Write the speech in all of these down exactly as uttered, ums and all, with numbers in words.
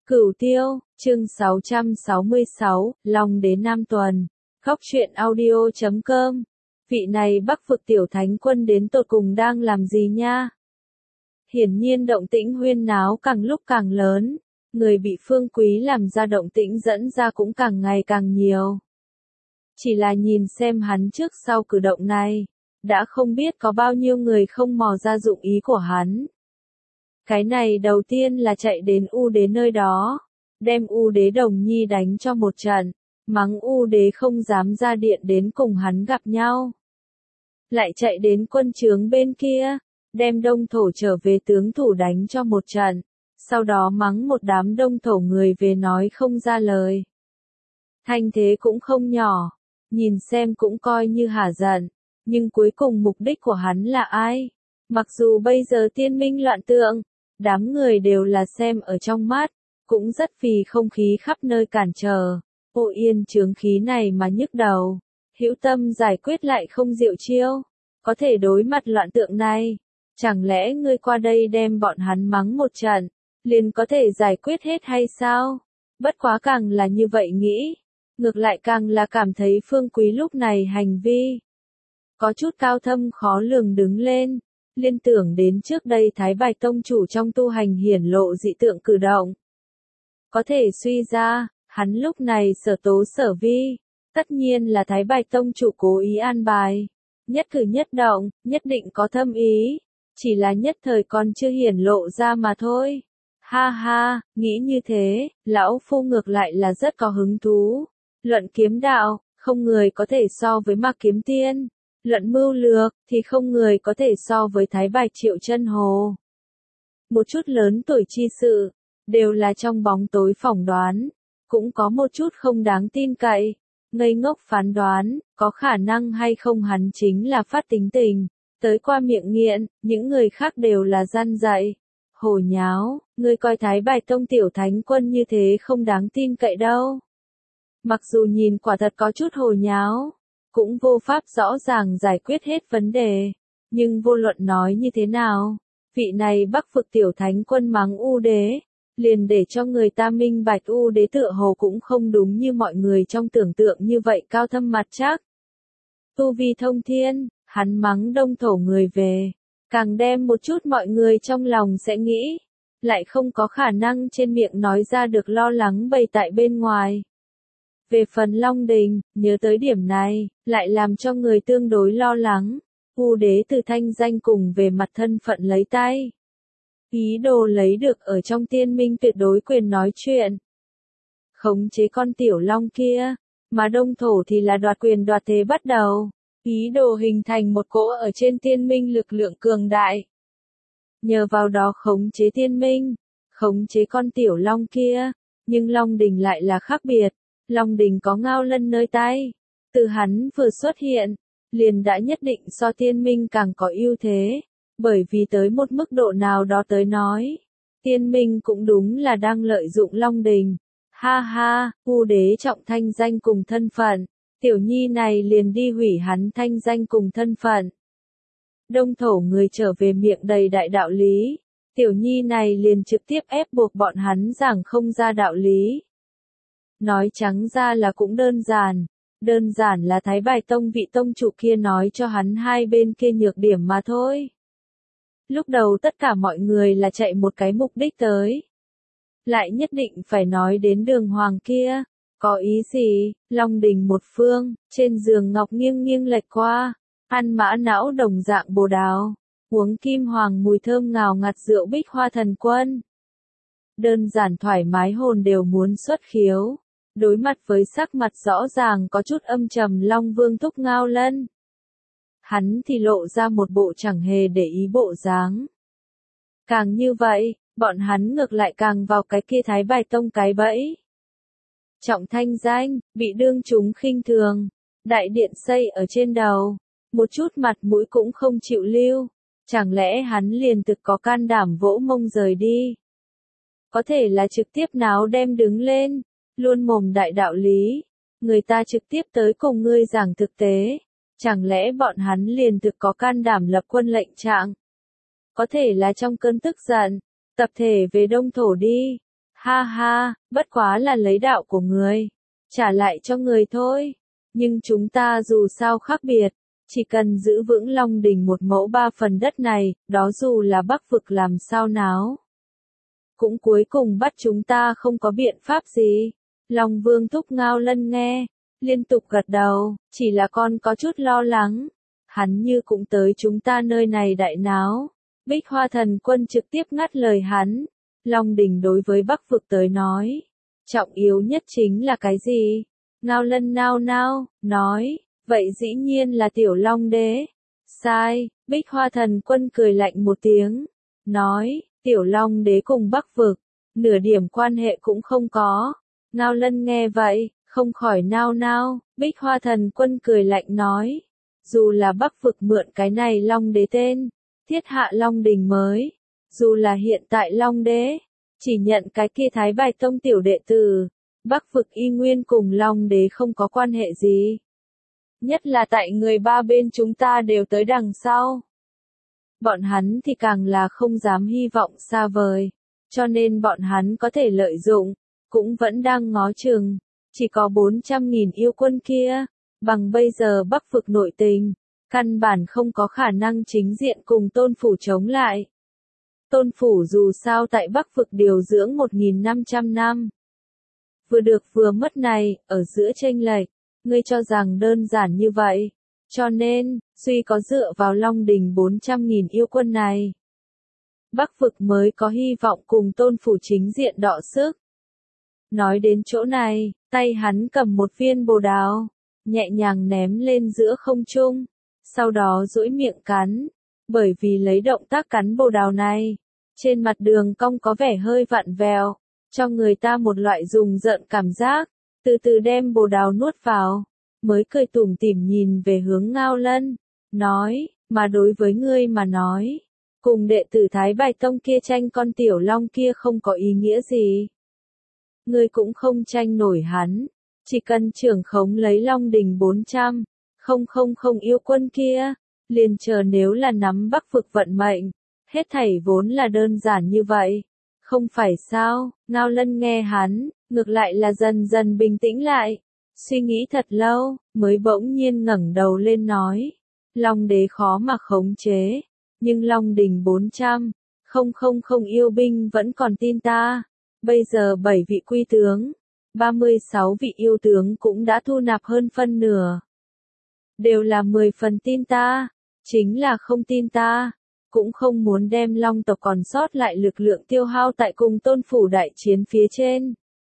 Cửu Tiêu, chương sáu trăm sáu mươi sáu, Long Đế Nam Tuần, Góc truyện audio chấm com. Vị này Bắc vực tiểu thánh quân đến tột cùng đang làm gì nha? Hiển nhiên động tĩnh huyên náo càng lúc càng lớn, người bị Phương Quý làm ra động tĩnh dẫn ra cũng càng ngày càng nhiều. Chỉ là nhìn xem hắn trước sau cử động này, đã không biết có bao nhiêu người không mò ra dụng ý của hắn. Cái này đầu tiên là chạy đến U Đế nơi đó, đem U Đế Đồng Nhi đánh cho một trận, mắng U Đế không dám ra điện đến cùng hắn gặp nhau. Lại chạy đến quân trướng bên kia, đem Đông Thổ trở về tướng thủ đánh cho một trận, sau đó mắng một đám Đông Thổ người về nói không ra lời. Thanh thế cũng không nhỏ, nhìn xem cũng coi như hả giận, nhưng cuối cùng mục đích của hắn là ai? Mặc dù bây giờ tiên minh loạn tượng, đám người đều là xem ở trong mắt, cũng rất vì không khí khắp nơi cản trở, ô yên chướng khí này mà nhức đầu, hữu tâm giải quyết lại không diệu chiêu, có thể đối mặt loạn tượng này, chẳng lẽ ngươi qua đây đem bọn hắn mắng một trận, liền có thể giải quyết hết hay sao? Bất quá càng là như vậy nghĩ, ngược lại càng là cảm thấy Phương Quý lúc này hành vi có chút cao thâm khó lường đứng lên. Liên tưởng đến trước đây Thái Bạch Tông chủ trong tu hành hiển lộ dị tượng cử động. Có thể suy ra, hắn lúc này sở tố sở vi, tất nhiên là Thái Bạch Tông chủ cố ý an bài. Nhất cử nhất động, nhất định có thâm ý, chỉ là nhất thời còn chưa hiển lộ ra mà thôi. Ha ha, nghĩ như thế, lão phu ngược lại là rất có hứng thú. Luận kiếm đạo, không người có thể so với Mạc Kiếm Tiên. Luận mưu lược, thì không người có thể so với Thái Bạch Triệu Chân Hồ. Một chút lớn tuổi chi sự, đều là trong bóng tối phỏng đoán, cũng có một chút không đáng tin cậy, ngây ngốc phán đoán, có khả năng hay không hắn chính là phát tính tình, tới qua miệng nghiện, những người khác đều là gian dạy. Hồ nháo, ngươi coi Thái Bạch Tông tiểu thánh quân như thế không đáng tin cậy đâu. Mặc dù nhìn quả thật có chút hồ nháo, cũng vô pháp rõ ràng giải quyết hết vấn đề, nhưng vô luận nói như thế nào, vị này Bắc vực tiểu thánh quân mắng U Đế, liền để cho người ta minh bạch U Đế tựa hồ cũng không đúng như mọi người trong tưởng tượng như vậy cao thâm mặt chắc. Tu vi thông thiên, hắn mắng Đông Thổ người về, càng đem một chút mọi người trong lòng sẽ nghĩ, lại không có khả năng trên miệng nói ra được lo lắng bày tại bên ngoài. Về phần Long Đình, nhớ tới điểm này, lại làm cho người tương đối lo lắng. U Đế từ thanh danh cùng về mặt thân phận lấy tay. Ý đồ lấy được ở trong tiên minh tuyệt đối quyền nói chuyện. Khống chế con tiểu long kia, mà Đông Thổ thì là đoạt quyền đoạt thế bắt đầu. Ý đồ hình thành một cỗ ở trên tiên minh lực lượng cường đại. Nhờ vào đó khống chế tiên minh, khống chế con tiểu long kia, nhưng Long Đình lại là khác biệt. Long Đình có Ngao Lân nơi tay, từ hắn vừa xuất hiện, liền đã nhất định so tiên minh càng có ưu thế, bởi vì tới một mức độ nào đó tới nói, tiên minh cũng đúng là đang lợi dụng Long Đình. Ha ha, U Đế trọng thanh danh cùng thân phận, tiểu nhi này liền đi hủy hắn thanh danh cùng thân phận. Đông Thổ người trở về miệng đầy đại đạo lý, tiểu nhi này liền trực tiếp ép buộc bọn hắn giảng không ra đạo lý. Nói trắng ra là cũng đơn giản, đơn giản là Thái Bạch Tông vị tông chủ kia nói cho hắn hai bên kia nhược điểm mà thôi. Lúc đầu tất cả mọi người là chạy một cái mục đích tới. Lại nhất định phải nói đến đường hoàng kia, có ý gì, Long Đình một phương, trên giường ngọc nghiêng nghiêng lệch qua, ăn mã não đồng dạng bồ đào, uống kim hoàng mùi thơm ngào ngạt rượu Bích Hoa Thần Quân. Đơn giản thoải mái hồn đều muốn xuất khiếu. Đối mặt với sắc mặt rõ ràng có chút âm trầm Long Vương thúc Ngao Lân. Hắn thì lộ ra một bộ chẳng hề để ý bộ dáng. Càng như vậy, bọn hắn ngược lại càng vào cái kia Thái Bạch Tông cái bẫy. Trọng thanh danh, bị đương chúng khinh thường, đại điện xây ở trên đầu, một chút mặt mũi cũng không chịu lưu, chẳng lẽ hắn liền thực có can đảm vỗ mông rời đi. Có thể là trực tiếp náo đem đứng lên. Luôn mồm đại đạo lý, người ta trực tiếp tới cùng ngươi giảng thực tế, chẳng lẽ bọn hắn liền thực có can đảm lập quân lệnh trạng? Có thể là trong cơn tức giận, tập thể về Đông Thổ đi. Ha ha, bất quá là lấy đạo của người, trả lại cho người thôi. Nhưng chúng ta dù sao khác biệt, chỉ cần giữ vững Long Đình một mẫu ba phần đất này, đó dù là Bắc vực làm sao náo. Cũng cuối cùng bắt chúng ta không có biện pháp gì. Long Vương thúc Ngao Lân nghe, liên tục gật đầu, chỉ là con có chút lo lắng. Hắn như cũng tới chúng ta nơi này đại náo. Bích Hoa Thần Quân trực tiếp ngắt lời hắn. Long Đình đối với Bắc vực tới nói, trọng yếu nhất chính là cái gì? Ngao Lân nao nao, nói, vậy dĩ nhiên là Tiểu Long Đế. Sai, Bích Hoa Thần Quân cười lạnh một tiếng, nói, Tiểu Long Đế cùng Bắc vực, nửa điểm quan hệ cũng không có. Ngao Lân nghe vậy, không khỏi nao nao, Bích Hoa Thần Quân cười lạnh nói, dù là Bắc vực mượn cái này Long Đế tên, thiết hạ Long Đình mới, dù là hiện tại Long Đế, chỉ nhận cái kia Thái Bạch Tông tiểu đệ tử, Bắc vực y nguyên cùng Long Đế không có quan hệ gì. Nhất là tại người ba bên chúng ta đều tới đằng sau. Bọn hắn thì càng là không dám hy vọng xa vời, cho nên bọn hắn có thể lợi dụng, cũng vẫn đang ngó chừng, chỉ có bốn trăm nghìn yêu quân kia, bằng bây giờ Bắc vực nội tình, căn bản không có khả năng chính diện cùng Tôn Phủ chống lại. Tôn Phủ dù sao tại Bắc vực điều dưỡng một nghìn năm trăm năm. Vừa được vừa mất này, ở giữa chênh lệch, ngươi cho rằng đơn giản như vậy. Cho nên, duy có dựa vào Long Đình bốn trăm nghìn yêu quân này, Bắc vực mới có hy vọng cùng Tôn Phủ chính diện đọ sức. Nói đến chỗ này, tay hắn cầm một viên bồ đào, nhẹ nhàng ném lên giữa không trung, sau đó duỗi miệng cắn, bởi vì lấy động tác cắn bồ đào này, trên mặt đường cong có vẻ hơi vặn vẹo, cho người ta một loại rùng rợn cảm giác, từ từ đem bồ đào nuốt vào, mới cười tủm tỉm nhìn về hướng Ngao Lân, nói, mà đối với ngươi mà nói, cùng đệ tử Thái Bạch Tông kia tranh con tiểu long kia không có ý nghĩa gì. Ngươi cũng không tranh nổi hắn, chỉ cần trưởng khống lấy Long Đình bốn trăm, không không không yêu quân kia, liền chờ nếu là nắm Bắc vực vận mệnh, hết thảy vốn là đơn giản như vậy, không phải sao? Ngao Lân nghe hắn, ngược lại là dần dần bình tĩnh lại, suy nghĩ thật lâu, mới bỗng nhiên ngẩng đầu lên nói, Long Đế khó mà khống chế, nhưng Long Đình bốn trăm, không không không yêu binh vẫn còn tin ta. Bây giờ bảy vị quy tướng, ba mươi sáu vị yêu tướng cũng đã thu nạp hơn phân nửa. Đều là mười phần tin ta, chính là không tin ta, cũng không muốn đem Long tộc còn sót lại lực lượng tiêu hao tại cùng Tôn Phủ đại chiến phía trên.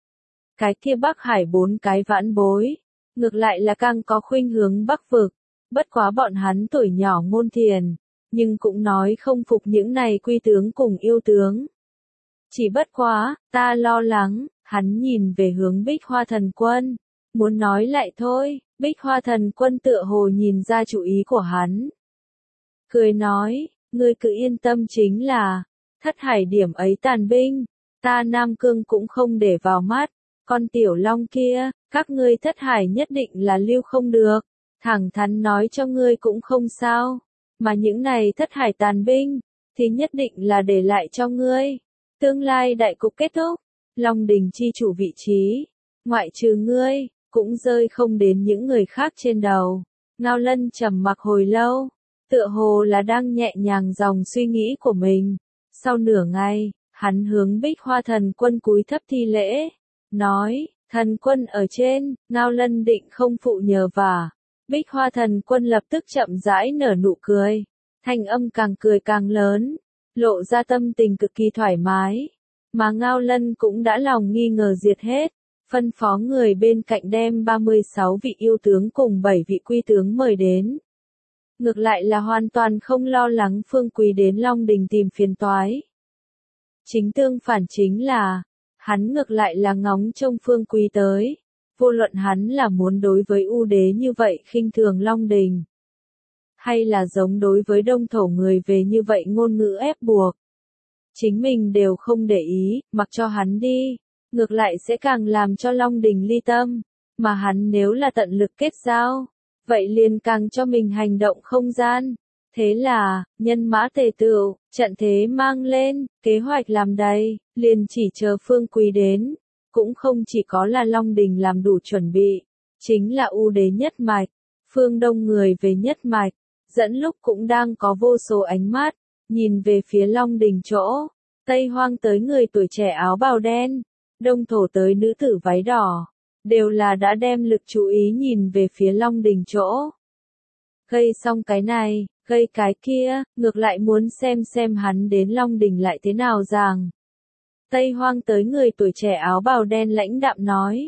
Cái kia Bắc Hải bốn cái vãn bối, ngược lại là càng có khuynh hướng Bắc vực, bất quá bọn hắn tuổi nhỏ ngôn thiền, nhưng cũng nói không phục những này quy tướng cùng yêu tướng. Chỉ bất quá, ta lo lắng, hắn nhìn về hướng Bích Hoa Thần Quân, muốn nói lại thôi, Bích Hoa Thần Quân tựa hồ nhìn ra chủ ý của hắn. Cười nói, ngươi cứ yên tâm chính là, thất hải điểm ấy tàn binh, ta Nam Cương cũng không để vào mắt, con tiểu long kia, các ngươi thất hải nhất định là lưu không được, thẳng thắn nói cho ngươi cũng không sao, mà những này thất hải tàn binh, thì nhất định là để lại cho ngươi. Tương lai đại cục kết thúc, Long Đình chi chủ vị trí, ngoại trừ ngươi, cũng rơi không đến những người khác trên đầu. Ngao Lân trầm mặc hồi lâu, tựa hồ là đang nhẹ nhàng dòng suy nghĩ của mình. Sau nửa ngày, hắn hướng Bích Hoa Thần Quân cúi thấp thi lễ, nói, thần quân ở trên, Ngao Lân định không phụ nhờ vả. Bích Hoa Thần Quân lập tức chậm rãi nở nụ cười, thanh âm càng cười càng lớn, lộ ra tâm tình cực kỳ thoải mái, mà Ngao Lân cũng đã lòng nghi ngờ diệt hết, phân phó người bên cạnh đem ba mươi sáu vị yêu tướng cùng bảy vị quy tướng mời đến. Ngược lại là hoàn toàn không lo lắng Phương Quý đến Long Đình tìm phiền toái. Chính tương phản chính là, hắn ngược lại là ngóng trông Phương Quý tới, vô luận hắn là muốn đối với U Đế như vậy khinh thường Long Đình, hay là giống đối với đông thổ người về như vậy ngôn ngữ ép buộc. Chính mình đều không để ý, mặc cho hắn đi, ngược lại sẽ càng làm cho Long Đình ly tâm, mà hắn nếu là tận lực kết giao, vậy liền càng cho mình hành động không gian. Thế là, nhân mã tề tựu, trận thế mang lên, kế hoạch làm đầy, liền chỉ chờ Phương Quý đến. Cũng không chỉ có là Long Đình làm đủ chuẩn bị, chính là ưu đế nhất mạch, phương đông người về nhất mạch, dẫn lúc cũng đang có vô số ánh mắt, nhìn về phía Long Đình chỗ, Tây Hoang tới người tuổi trẻ áo bào đen, Đông Thổ tới nữ tử váy đỏ, đều là đã đem lực chú ý nhìn về phía Long Đình chỗ. Gây xong cái này, gây cái kia, ngược lại muốn xem xem hắn đến Long Đình lại thế nào rằng. Tây Hoang tới người tuổi trẻ áo bào đen lãnh đạm nói.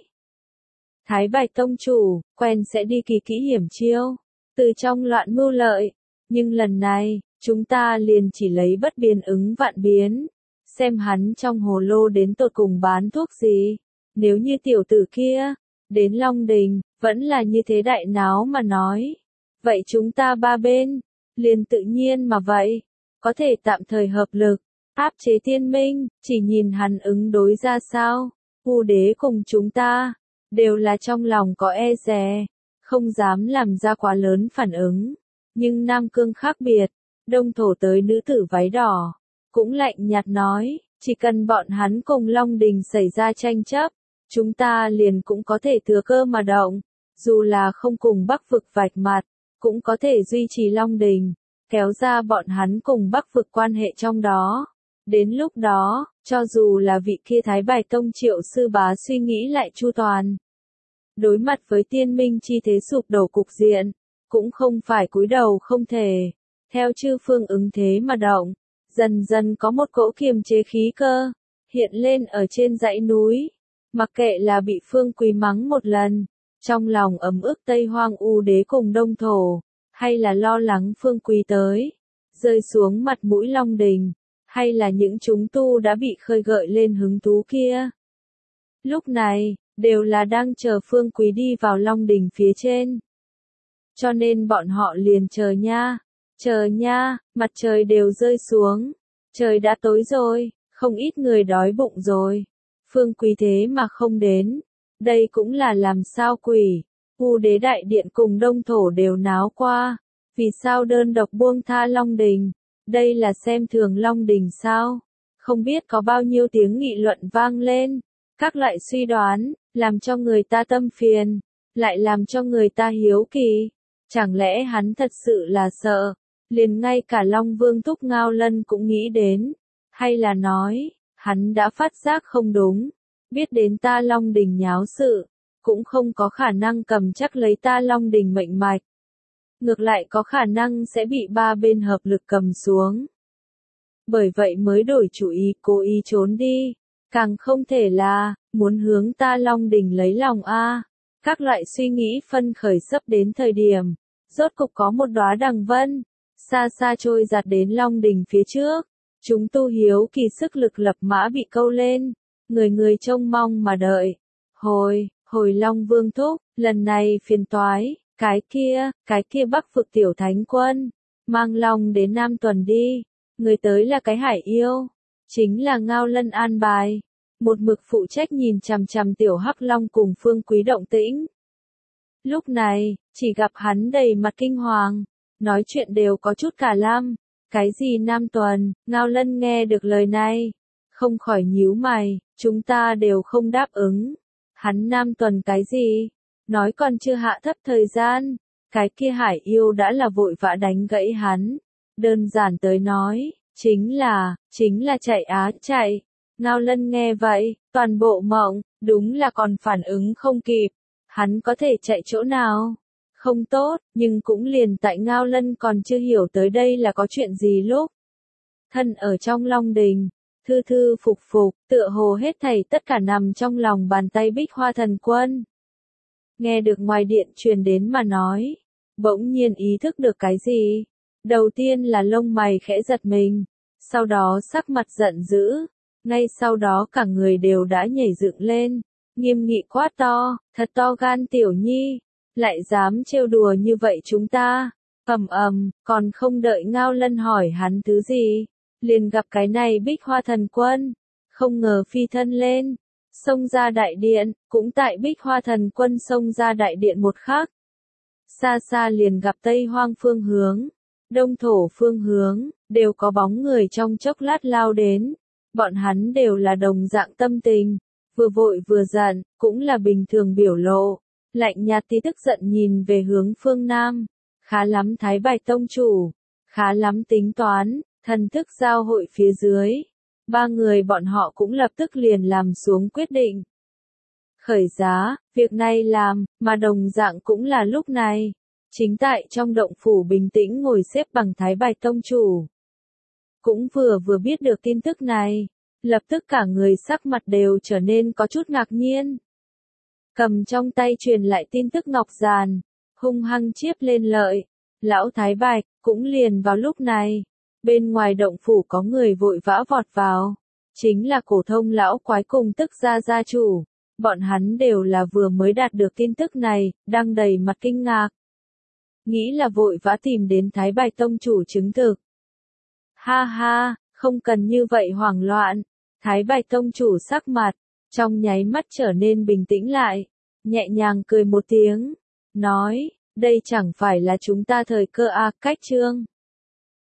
Thái Bạch Tông chủ, quen sẽ đi kỳ kỹ hiểm chiêu, từ trong loạn mưu lợi, nhưng lần này, chúng ta liền chỉ lấy bất biến ứng vạn biến, xem hắn trong hồ lô đến tột cùng bán thuốc gì, nếu như tiểu tử kia, đến Long Đình, vẫn là như thế đại náo mà nói, vậy chúng ta ba bên, liền tự nhiên mà vậy, có thể tạm thời hợp lực, áp chế Thiên Minh, chỉ nhìn hắn ứng đối ra sao, U đế cùng chúng ta, đều là trong lòng có e dè, không dám làm ra quá lớn phản ứng, nhưng Nam Cương khác biệt, Đông Thổ tới nữ tử váy đỏ, cũng lạnh nhạt nói, chỉ cần bọn hắn cùng Long Đình xảy ra tranh chấp, chúng ta liền cũng có thể thừa cơ mà động, dù là không cùng Bắc vực vạch mặt, cũng có thể duy trì Long Đình, kéo ra bọn hắn cùng Bắc vực quan hệ trong đó. Đến lúc đó, cho dù là vị kia Thái Bạch Tông Triệu sư bá suy nghĩ lại chu toàn, đối mặt với Tiên Minh chi thế sụp đổ cục diện, cũng không phải cúi đầu không thể, theo chư phương ứng thế mà động, dần dần có một cỗ kiềm chế khí cơ, hiện lên ở trên dãy núi, mặc kệ là bị Phương Quý mắng một lần, trong lòng ấm ức Tây Hoang U đế cùng Đông Thổ, hay là lo lắng Phương Quý tới, rơi xuống mặt mũi Long Đình, hay là những chúng tu đã bị khơi gợi lên hứng thú kia. Lúc này, đều là đang chờ Phương Quý đi vào Long Đình phía trên. Cho nên bọn họ liền chờ nha, chờ nha, mặt trời đều rơi xuống, trời đã tối rồi, không ít người đói bụng rồi. Phương Quý thế mà không đến, đây cũng là làm sao quỷ, U đế đại điện cùng Đông Thổ đều náo qua, vì sao đơn độc buông tha Long Đình, đây là xem thường Long Đình sao, không biết có bao nhiêu tiếng nghị luận vang lên, các loại suy đoán, làm cho người ta tâm phiền, lại làm cho người ta hiếu kỳ, chẳng lẽ hắn thật sự là sợ, liền ngay cả Long Vương Thúc Ngao Lân cũng nghĩ đến, hay là nói, hắn đã phát giác không đúng, biết đến ta Long Đình nháo sự, cũng không có khả năng cầm chắc lấy ta Long Đình mệnh mạch. Ngược lại có khả năng sẽ bị ba bên hợp lực cầm xuống. Bởi vậy mới đổi chủ ý cố ý trốn đi, càng không thể là, muốn hướng ta Long Đình lấy lòng a. Các loại suy nghĩ phân khởi sắp đến thời điểm, rốt cục có một đóa đằng vân, xa xa trôi giạt đến Long Đình phía trước, chúng tu hiếu kỳ sức lực lập mã bị câu lên, người người trông mong mà đợi. Hồi, hồi Long Vương Thúc, lần này phiền toái. Cái kia, cái kia Bắc vực tiểu thánh quân, mang Long đến Nam Tuần đi, người tới là cái Hải Yêu, chính là Ngao Lân an bài, một mực phụ trách nhìn chằm chằm tiểu Hắc Long cùng Phương Quý động tĩnh. Lúc này, chỉ gặp hắn đầy mặt kinh hoàng, nói chuyện đều có chút cả lăm, cái gì Nam Tuần, Ngao Lân nghe được lời này, không khỏi nhíu mày, chúng ta đều không đáp ứng, hắn Nam Tuần cái gì? Nói còn chưa hạ thấp thời gian, cái kia Hải Yêu đã là vội vã đánh gãy hắn. Đơn giản tới nói, chính là, chính là chạy á chạy. Ngao Lân nghe vậy, toàn bộ mộng, đúng là còn phản ứng không kịp. Hắn có thể chạy chỗ nào? Không tốt, nhưng cũng liền tại Ngao Lân còn chưa hiểu tới đây là có chuyện gì lúc. Thân ở trong Long Đình, thư thư phục phục, tựa hồ hết thảy tất cả nằm trong lòng bàn tay Bích Hoa Thần Quân. Nghe được ngoài điện truyền đến mà nói, bỗng nhiên ý thức được cái gì. Đầu tiên là lông mày khẽ giật mình, sau đó sắc mặt giận dữ, ngay sau đó cả người đều đã nhảy dựng lên, nghiêm nghị quát to, thật to gan tiểu nhi, lại dám trêu đùa như vậy chúng ta. Ầm ầm, còn không đợi Ngao Lân hỏi hắn thứ gì, liền gặp cái này Bích Hoa Thần Quân, không ngờ phi thân lên. Xông ra đại điện, cũng tại Bích Hoa Thần Quân xông ra đại điện một khắc. Xa xa liền gặp Tây Hoang phương hướng, đông thổ phương hướng, đều có bóng người trong chốc lát lao đến. Bọn hắn đều là đồng dạng tâm tình, vừa vội vừa giận, cũng là bình thường biểu lộ. Lạnh nhạt tí tức giận nhìn về hướng phương Nam. Khá lắm Thái Bạch Tông chủ, khá lắm tính toán, thần thức giao hội phía dưới. Ba người bọn họ cũng lập tức liền làm xuống quyết định. Khởi giá, việc này làm, mà đồng dạng cũng là lúc này. Chính tại trong động phủ bình tĩnh ngồi xếp bằng Thái Bạch Tông chủ. Cũng vừa vừa biết được tin tức này, lập tức cả người sắc mặt đều trở nên có chút ngạc nhiên. Cầm trong tay truyền lại tin tức ngọc giàn, hung hăng chiếp lên lợi. Lão Thái Bạch, cũng liền vào lúc này, bên ngoài động phủ có người vội vã vọt vào. Chính là Cổ Thông lão quái cùng Tức gia gia chủ. Bọn hắn đều là vừa mới đạt được tin tức này, đang đầy mặt kinh ngạc. Nghĩ là vội vã tìm đến Thái Bạch Tông chủ chứng thực. Ha ha, không cần như vậy hoảng loạn. Thái Bạch Tông chủ sắc mặt, trong nháy mắt trở nên bình tĩnh lại, nhẹ nhàng cười một tiếng, nói, đây chẳng phải là chúng ta thời cơ à, cách chương.